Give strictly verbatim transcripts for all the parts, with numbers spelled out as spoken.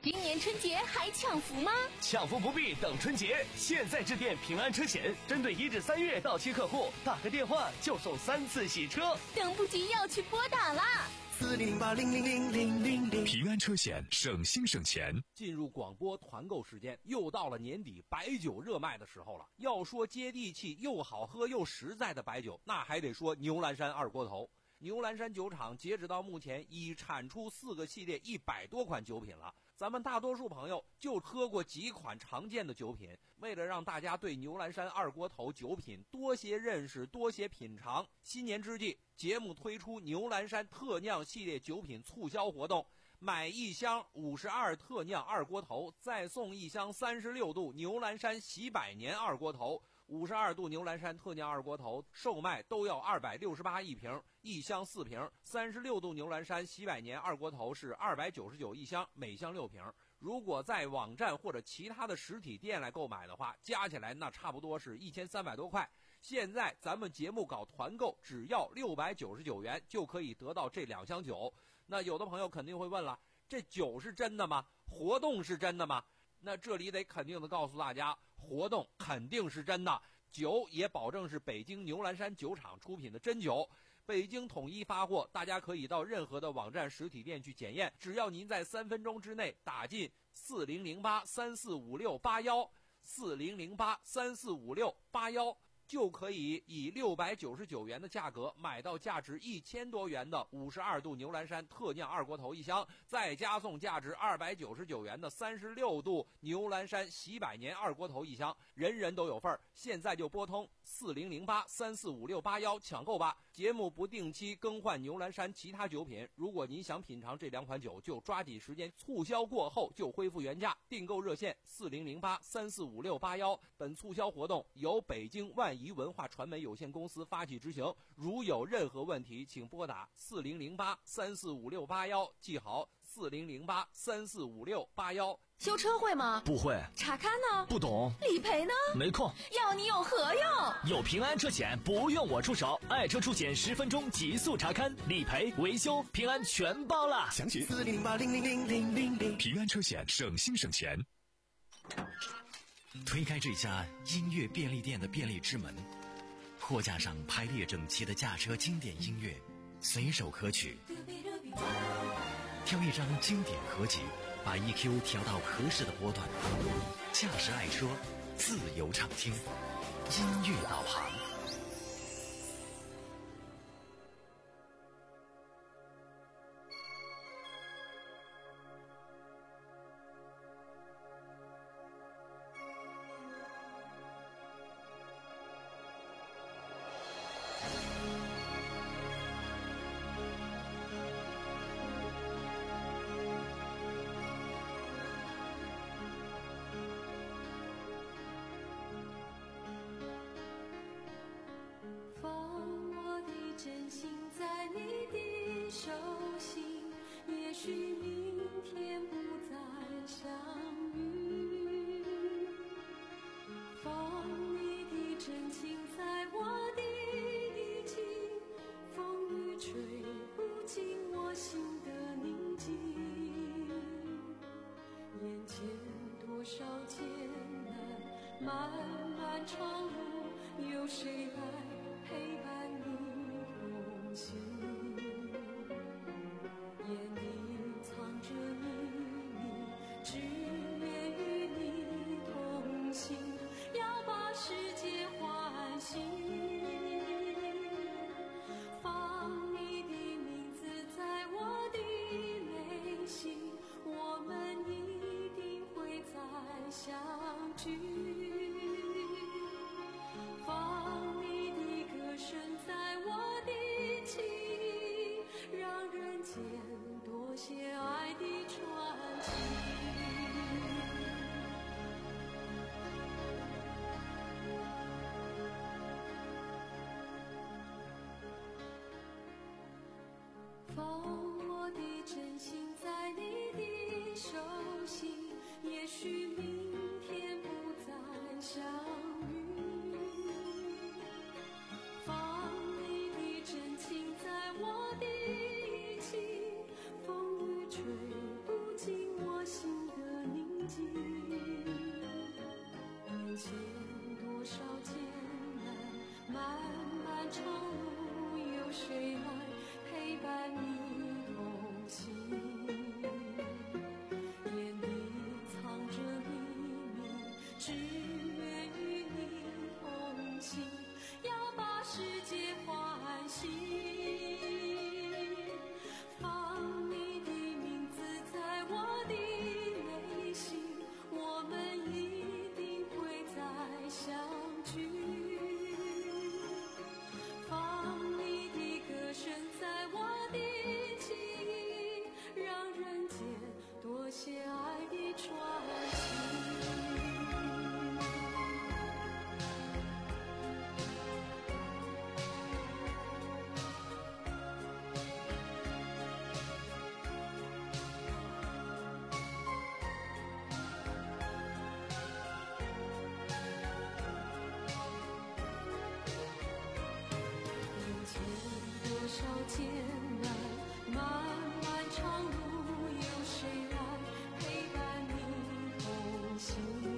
今年春节还抢福吗？ 抢福不必等春节，现在致电平安车险，针对一至三月到期客户，打个电话就送三次洗车。 等不及要去拨打啦！ 四零零八零零零零零零。 平安车险，省心省钱。 进入广播团购时间，又到了年底白酒热卖的时候了。要说接地气又好喝又实在的白酒，那还得说牛栏山二锅头。牛栏山酒厂截止到目前已产出四个系列一百多款酒品了，咱们大多数朋友就喝过几款常见的酒品。为了让大家对牛栏山二锅头酒品多些认识多些品尝，新年之际节目推出牛栏山特酿系列酒品促销活动，买一箱五十二特酿二锅头再送一箱三十六度牛栏山喜百年二锅头。五十二度牛栏山特酿二锅头售卖都要二百六十八一瓶，一箱四瓶。三十六度牛栏山喜百年二锅头是二百九十九一箱，每箱六瓶。如果在网站或者其他的实体店来购买的话，加起来那差不多是一千三百多块。现在咱们节目搞团购，只要六百九十九元就可以得到这两箱酒。那有的朋友肯定会问了，这酒是真的吗？活动是真的吗？那这里得肯定的告诉大家，活动肯定是真的，酒也保证是北京牛栏山酒厂出品的真酒，北京统一发货，大家可以到任何的网站实体店去检验，只要您在三分钟之内打进四零零八三四五六八幺四零零八三四五六八幺，就可以以六百九十九元的价格买到价值一千多元的五十二度牛栏山特酿二锅头一箱，再加送价值二百九十九元的三十六度牛栏山喜百年二锅头一箱，人人都有份儿。现在就拨通四零零八三四五六八幺抢购吧。节目不定期更换牛栏山其他酒品，如果您想品尝这两款酒，就抓紧时间，促销过后就恢复原价。订购热线四零零八三四五六八幺。本促销活动由北京万怡文化传媒有限公司发起执行，如有任何问题请拨打四零零八三四五六八幺，记好四零零八三四五六八幺。 修车会吗？ 不会。 查看呢？ 不懂。 理赔呢？ 没空。 要你有何用？ 有平安车险，不用我出手，爱车出险十分钟极速查看，理赔维修平安全包了。 详询四零零八零零零零零零。 平安车险，省心省钱。 推开这家音乐便利店的便利之门，货架上排列整齐的驾车经典音乐，随手可取，挑一张经典合集，把 E Q 调到合适的波段，驾驶爱车，自由畅听，音乐导航。 风雨吹不进我心的宁静，眼前多少艰难，漫漫长路，有谁来陪伴你同行？眼里藏着秘密，只愿与你同行，要把世界唤醒。放你的名字在我的内心，我们一定会再相聚。放你的歌声在我的记忆，让人间多些爱的传奇。多少艰难，漫漫长路，有谁来陪伴你同行？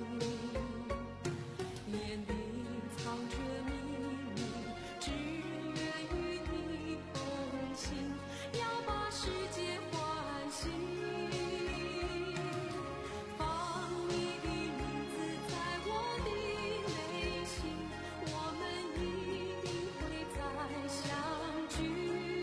眼里藏着秘密，只愿与你同行，要把世界唤醒。放你的名字在我的内心，我们一定会再相聚。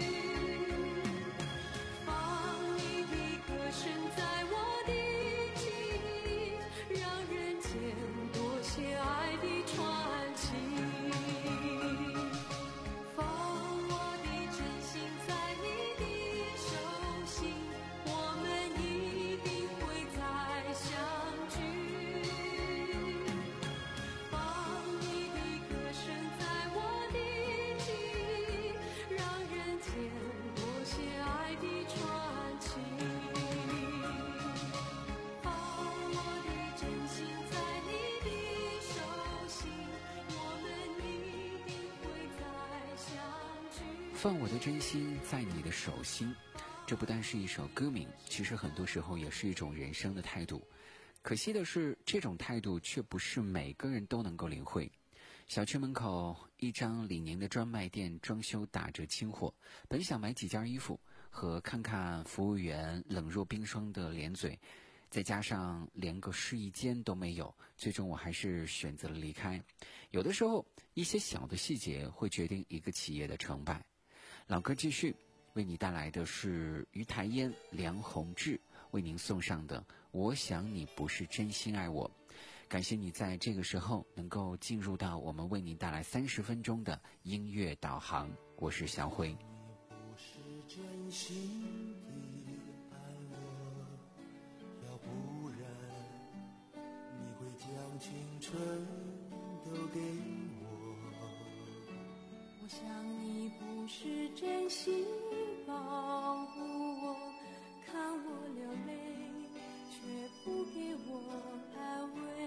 放我的真心在你的手心，这不单是一首歌名，其实很多时候也是一种人生的态度。可惜的是，这种态度却不是每个人都能够领会。小区门口一张李宁的专卖店装修打折清货，本想买几件衣服和看看服务员冷若冰霜的脸嘴，再加上连个试衣间都没有，最终我还是选择了离开。有的时候一些小的细节会决定一个企业的成败。老歌继续，为你带来的是于台烟、梁宏志为您送上的我想你不是真心爱我。感谢你在这个时候能够进入到我们为您带来三十分钟的音乐导航，我是小辉。 你不是真心的爱我，要不然你会将青春都给我。 我想你不是真心保护我，看我流泪却不给我安慰。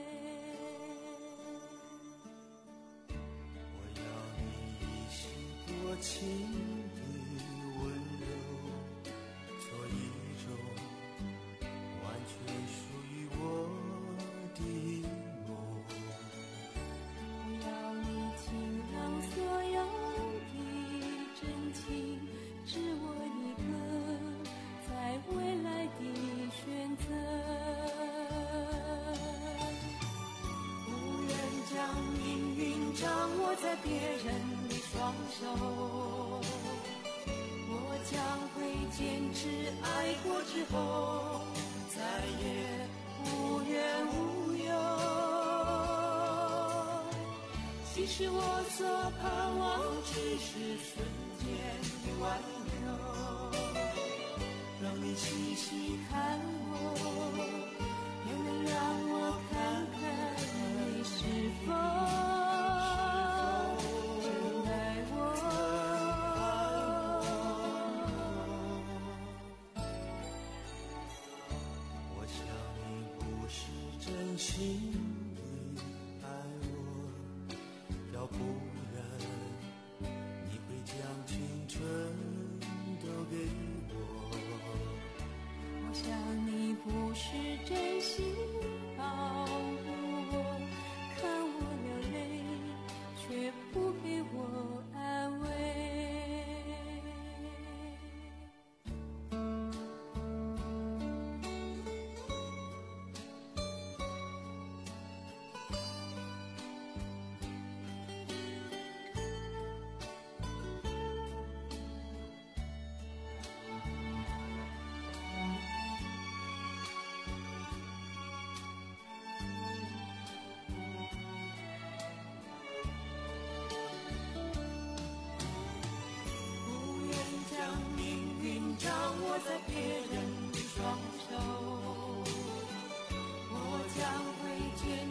我要你一心多情的温柔，做一种完全属于我的梦。 我要你倾囊所有真情，只我一个在未来的选择， 不愿将命运掌握在别人的双手，我将会坚持，爱过之后再也无怨无忧。其实我所盼望只是瞬间的挽留，让你细细看我，也能让我看看你是否真爱我。我想你不是真心的爱我，要不然你会将青春都给我。 我想你不是真心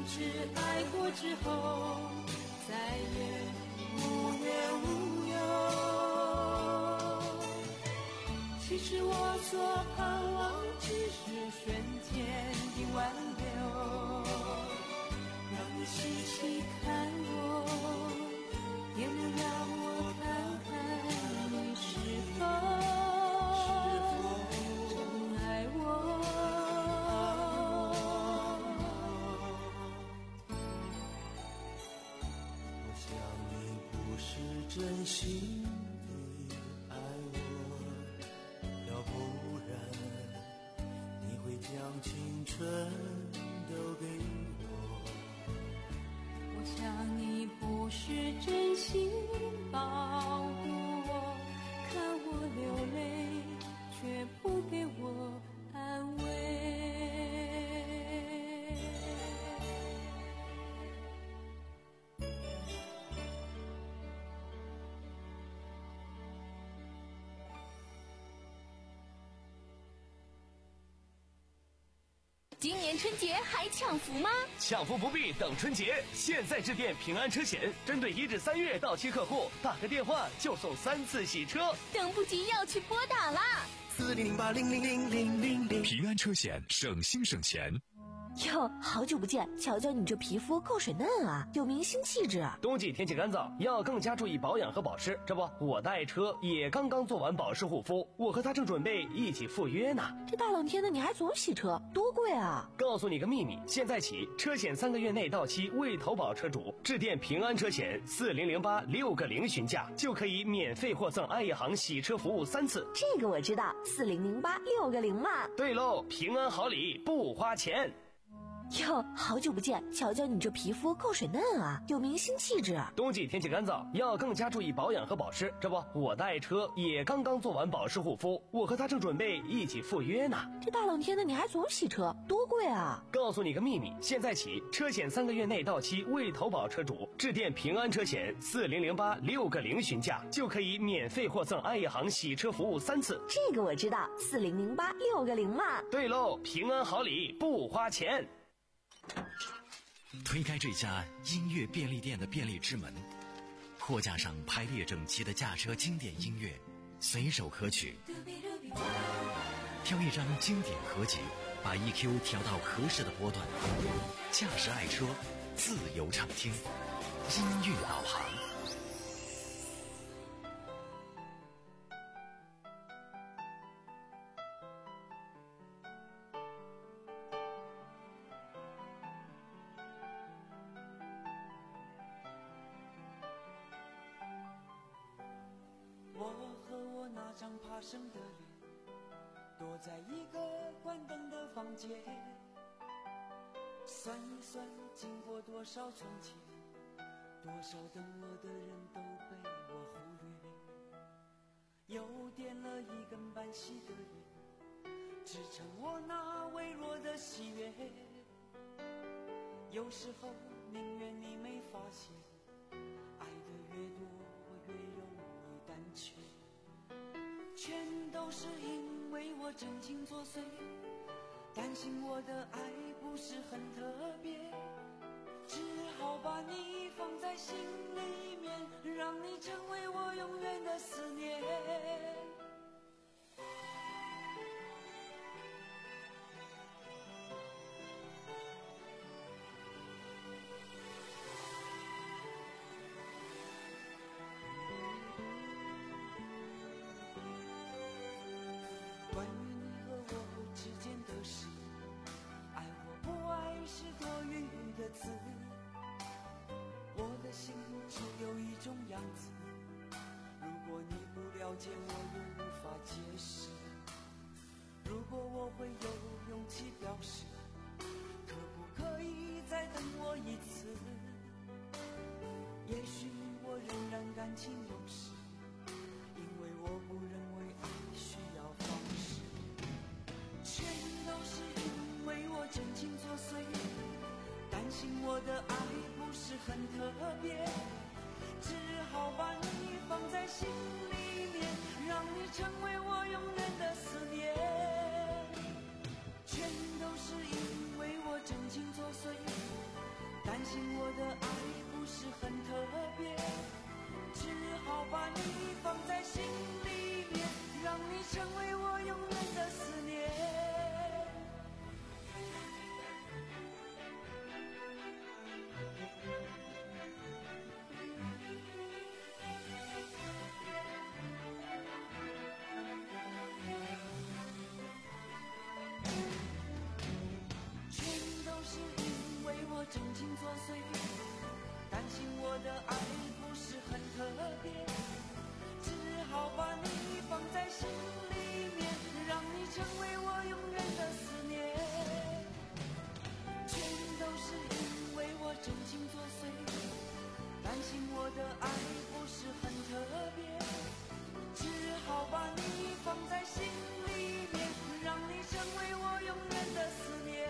止爱过之后，再也无怨无忧。其实我所盼望只是瞬间的挽留，让你细细看我，也能让我看看你是否真爱我。 我想你不是真心的爱我，要不然你会将青春都给我。 我想你不是真心保护我，看我流泪，却不给我安慰。 今年春节还抢福吗？ 抢福不必等春节，现在致电平安车险，针对一至三月到期客户，打个电话就送三次洗车。 等不及要去拨打啦！ 四零零八零零零零零零。平安车险，省心省钱。 哟，好久不见，瞧瞧你这皮肤够水嫩啊，有明星气质。 冬季天气干燥，要更加注意保养和保湿。这不，我的爱车也刚刚做完保湿护肤，我和他正准备一起赴约呢。 这大冷天的你还总洗车，多贵啊！ 告诉你个秘密，现在起车险三个月内到期未投保车主，致电平安车险四零零八六个零询价，就可以免费获赠爱一行洗车服务三次。 这个我知道，四零零八六个零嘛。 对喽，平安好礼不花钱。 哟，好久不见，瞧瞧你这皮肤够水嫩啊，有明星气质。 冬季天气干燥，要更加注意保养和保湿。这不，我的爱车也刚刚做完保湿护肤，我和他正准备一起赴约呢。 这大冷天的你还总洗车，多贵啊！ 告诉你个秘密，现在起车险三个月内到期未投保车主，致电平安车险四零零八六个零询价，就可以免费获赠爱一行洗车服务三次。 这个我知道，四零零八六个零嘛。 对喽，平安好礼不花钱。 推开这家音乐便利店的便利之门，货架上排列整齐的驾车经典音乐，随手可取。挑一张经典合集，把 E Q 调到合适的波段，驾驶爱车，自由畅听，音乐导航。 张怕生的脸，躲在一个关灯的房间，算一算经过多少春节，多少等我的人都被我忽略，又点了一根半熄的烟，支撑我那微弱的喜悦，有时候宁愿你没发现，爱的越多我越容易胆怯，全都是因为我真情作祟，担心我的爱不是很特别，只好把你放在心里面，让你成为我永远的思念。关于你和我之间的事，爱或不爱是多余的词，我的心只有一种样子，如果你不了解我又无法解释，如果我会有勇气表示，可不可以再等我一次，也许我仍然感情用事，因为我不认为爱需要方式，全都是因为我真情作祟，担心我的爱不是很特别，只好把你放在心里面，让你成为我永远的思念，全都是因为我真情作祟， 真情作祟，担心我的爱不是很特别，只好把你放在心里面，让你成为我永远的思念。全都是因为我真情作祟，担心我的爱不是很特别，只好把你放在心里面，让你成为我永远的思念。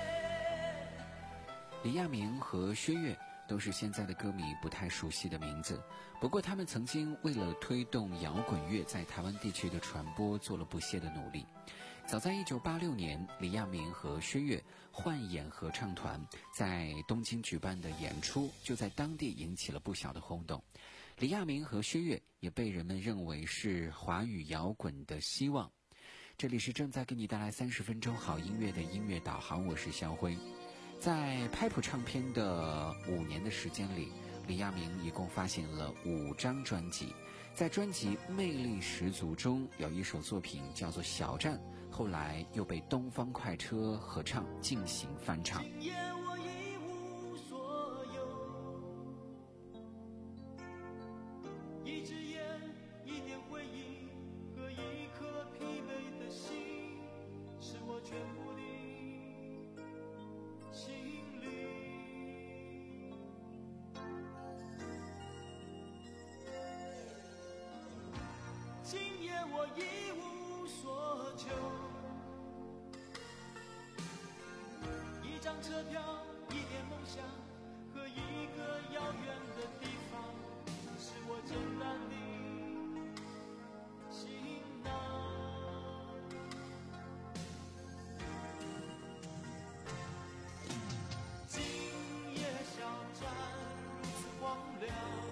李亚明和薛岳都是现在的歌迷不太熟悉的名字，不过他们曾经为了推动摇滚乐在台湾地区的传播做了不懈的努力。早在一九八六年，李亚明和薛岳幻演合唱团在东京举办的演出就在当地引起了不小的轰动。李亚明和薛岳也被人们认为是华语摇滚的希望。这里是正在给你带来三十分钟好音乐的音乐导航，我是肖辉。在拍谱唱片的五年的时间里，李亚明一共发行了五张专辑。在专辑魅力十足中，有一首作品叫做《小站》，后来又被东方快车合唱进行翻唱。 今夜我一无所有，一支烟，一点回忆和一颗疲惫的心，是我全部的心灵。今夜我一无所求，一张车票，一点梦想和一个遥远的地方，是我简单的行囊。今夜小站如此荒凉，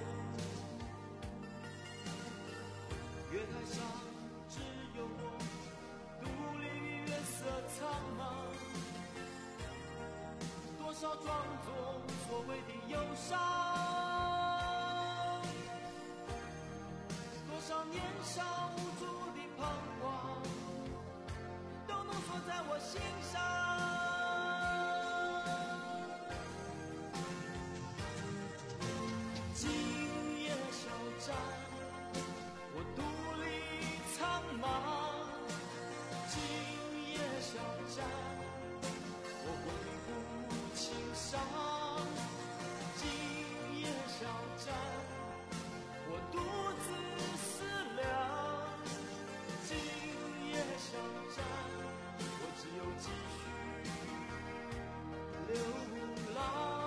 月台上只有我独立月色苍茫，多少装作所谓的忧伤，多少年少无助的彷徨，都浓缩在我心上。今夜小站我独立苍茫，今夜小站我挥不轻伤，今夜小站我独自思量，今夜小站我只有继续流浪。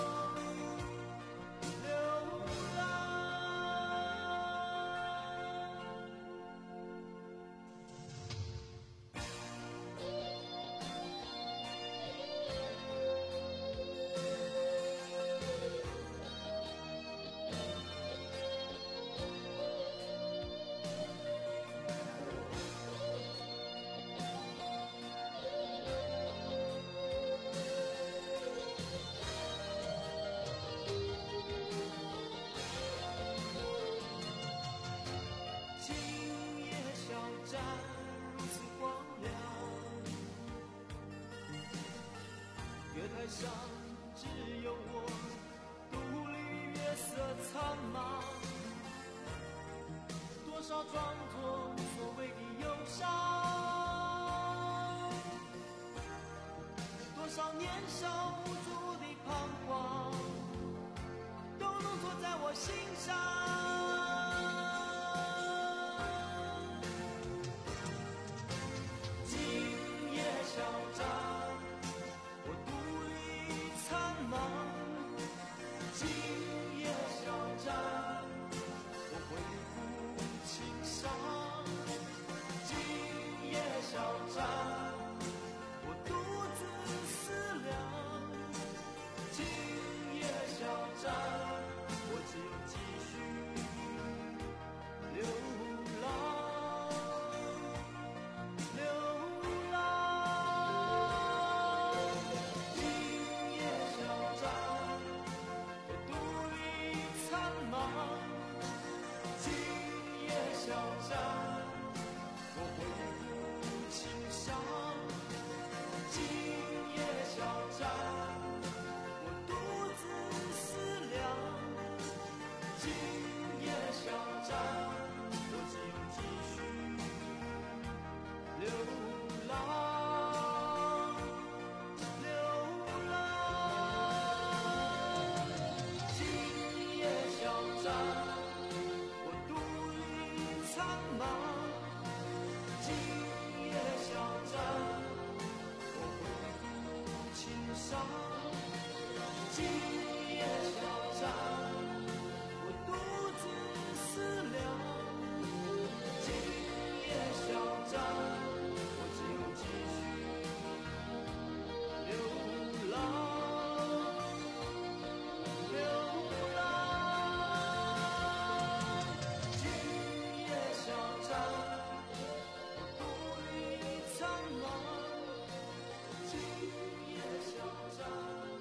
月台上只有我独立月色苍茫，多少装作所谓的忧伤，多少年少无助的彷徨，都浓缩在我心上。今夜小站今夜小站我挥不轻伤，今夜小站我独自思量，今夜小站我只有继续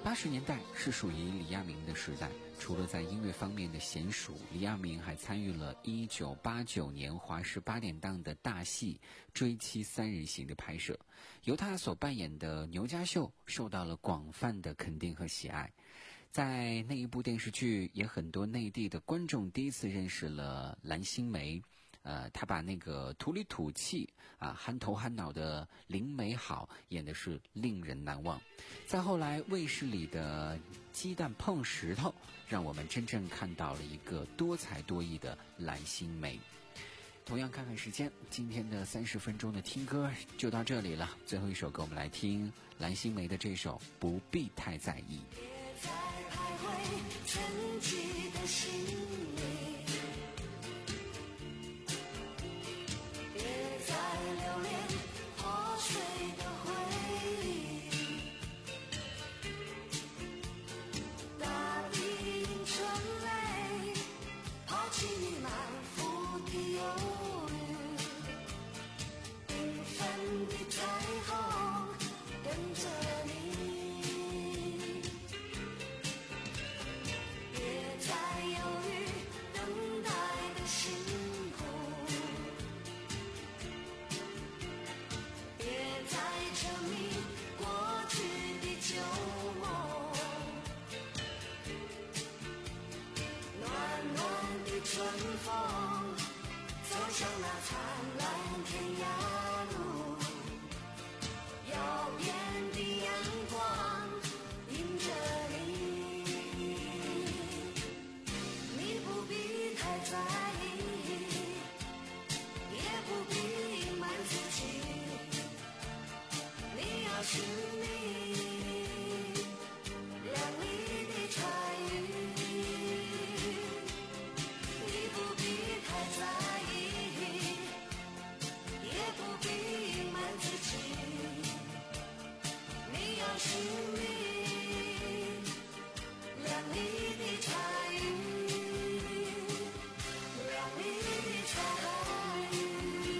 八十年代是属于李亚明的时代，除了在音乐方面的娴熟，李亚明还参与了一九八九年华视八点档的大戏《追妻三人行》的拍摄，由他所扮演的牛家秀受到了广泛的肯定和喜爱。在那一部电视剧，也很多内地的观众第一次认识了蓝心湄。呃，他把那个土里土气啊、憨头憨脑的林美好演的是令人难忘。再后来，卫视里的鸡蛋碰石头，让我们真正看到了一个多才多艺的蓝心湄。同样看看时间，今天的三十分钟的听歌就到这里了。最后一首歌，我们来听蓝心湄的这首《不必太在意》。 别再徘徊沉寂的心里，别再留恋破碎的回忆，大地映成泪，抛弃你满腹的忧虑，缤纷的彩虹等着你。春风走向那灿烂天涯路，耀眼的阳光迎着你，你不必太在意，也不必隐瞒自己，你要寻觅亮丽的彩云，太在意，也不必隐瞒自己，你要寻觅亮丽的彩云，亮丽的彩云。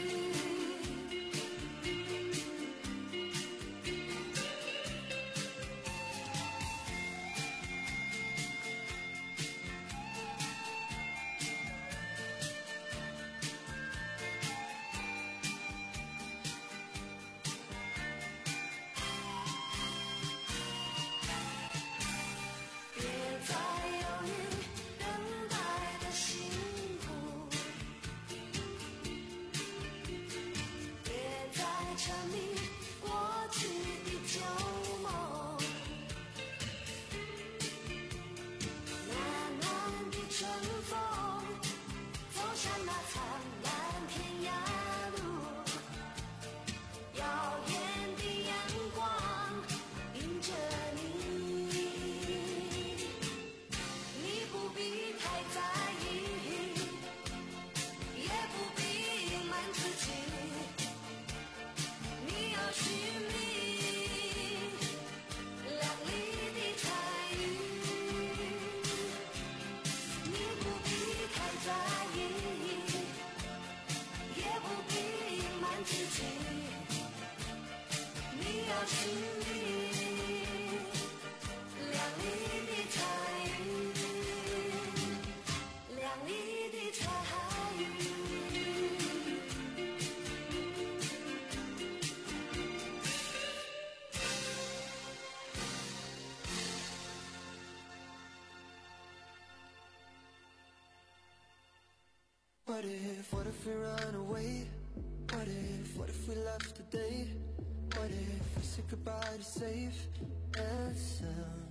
What if, what if we run away? What if, what if we left today? What if we said goodbye to safe and sound?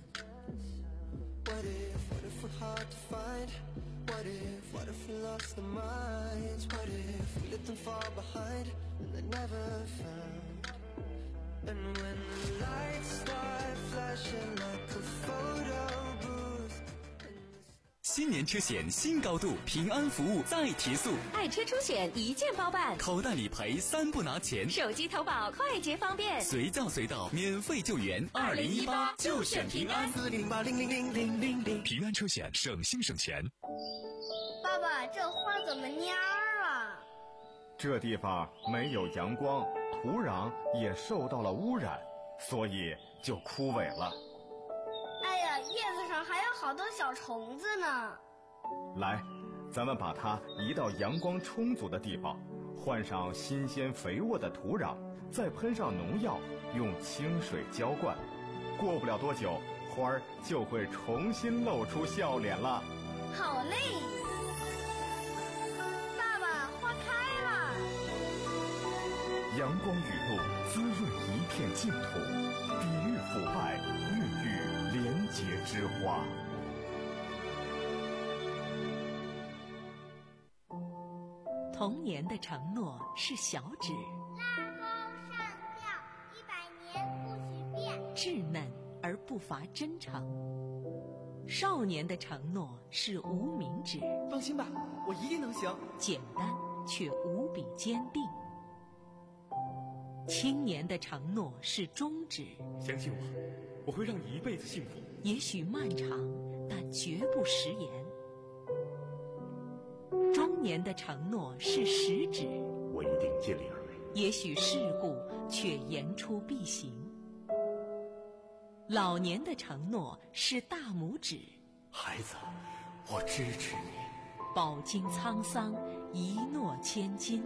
What if, what if we're hard to find? What if, what if we lost our minds? What if we let them fall behind and they're never found? And when the lights start flashing like a photo booth, 新年车险新高度，平安服务再提速， 爱车出险一键包办， 口袋理赔三不拿钱， 手机投保快捷方便， 随叫随到，免费救援。二零一八就选平安， 四零八零零零零零零。 平安车险，省心省钱。 爸爸，这花怎么蔫儿了？ 这地方没有阳光，土壤也受到了污染，所以就枯萎了。 上还有好多小虫子呢。 来，咱们把它移到阳光充足的地方，换上新鲜肥沃的土壤，再喷上农药，用清水浇灌。过不了多久，花儿就会重新露出笑脸了。 好嘞，爸爸，花开了。 阳光雨露滋润一片净土，抵御腐败，孕育廉洁之花。 童年的承诺是小指， 拉钩上吊，一百年不许变。 稚嫩而不乏真诚。少年的承诺是无名指， 放心吧，我一定能行。 简单却无比坚定。青年的承诺是中指， 相信我，我会让你一辈子幸福。 也许漫长，但绝不食言。中年的承诺是食指， 我一定尽力而为。 也许世故，却言出必行。老年的承诺是大拇指， 孩子，我支持你。 饱经沧桑，一诺千金。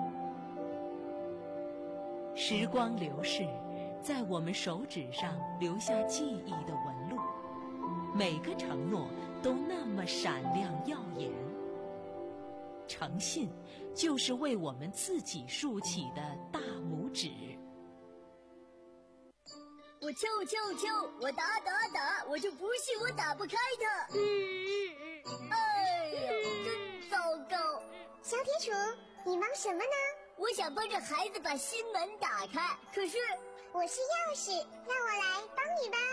时光流逝，在我们手指上留下记忆的纹路，每个承诺都那么闪亮耀眼。诚信就是为我们自己竖起的大拇指。 我敲我敲我敲，我打打打，我就不信我打不开它。嗯，哎呀，真糟糕！ 小铁杵，你忙什么呢？ 我想帮着孩子把新门打开，可是我是钥匙，让我来帮你吧。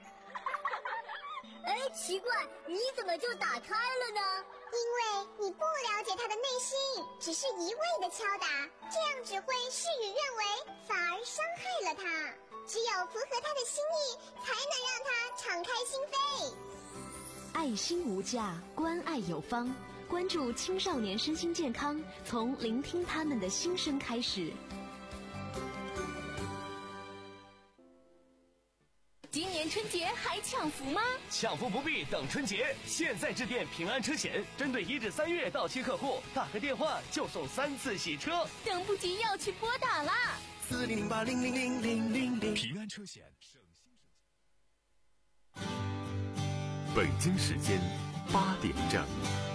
哎，奇怪，你怎么就打开了呢？ 因为你不了解他的内心，只是一味的敲打，这样只会事与愿违，反而伤害了他。只有符合他的心意，才能让他敞开心扉。 爱心无价，关爱有方。关注青少年身心健康，从聆听他们的心声开始。 今年春节还抢福吗？ 抢福不必等春节，现在致电平安车险，针对一至三月到期客户，打个电话就送三次洗车。 等不及要去拨打啦！ 四零零八零零零零零零。 平安车险，省心省钱。北京时间八点整。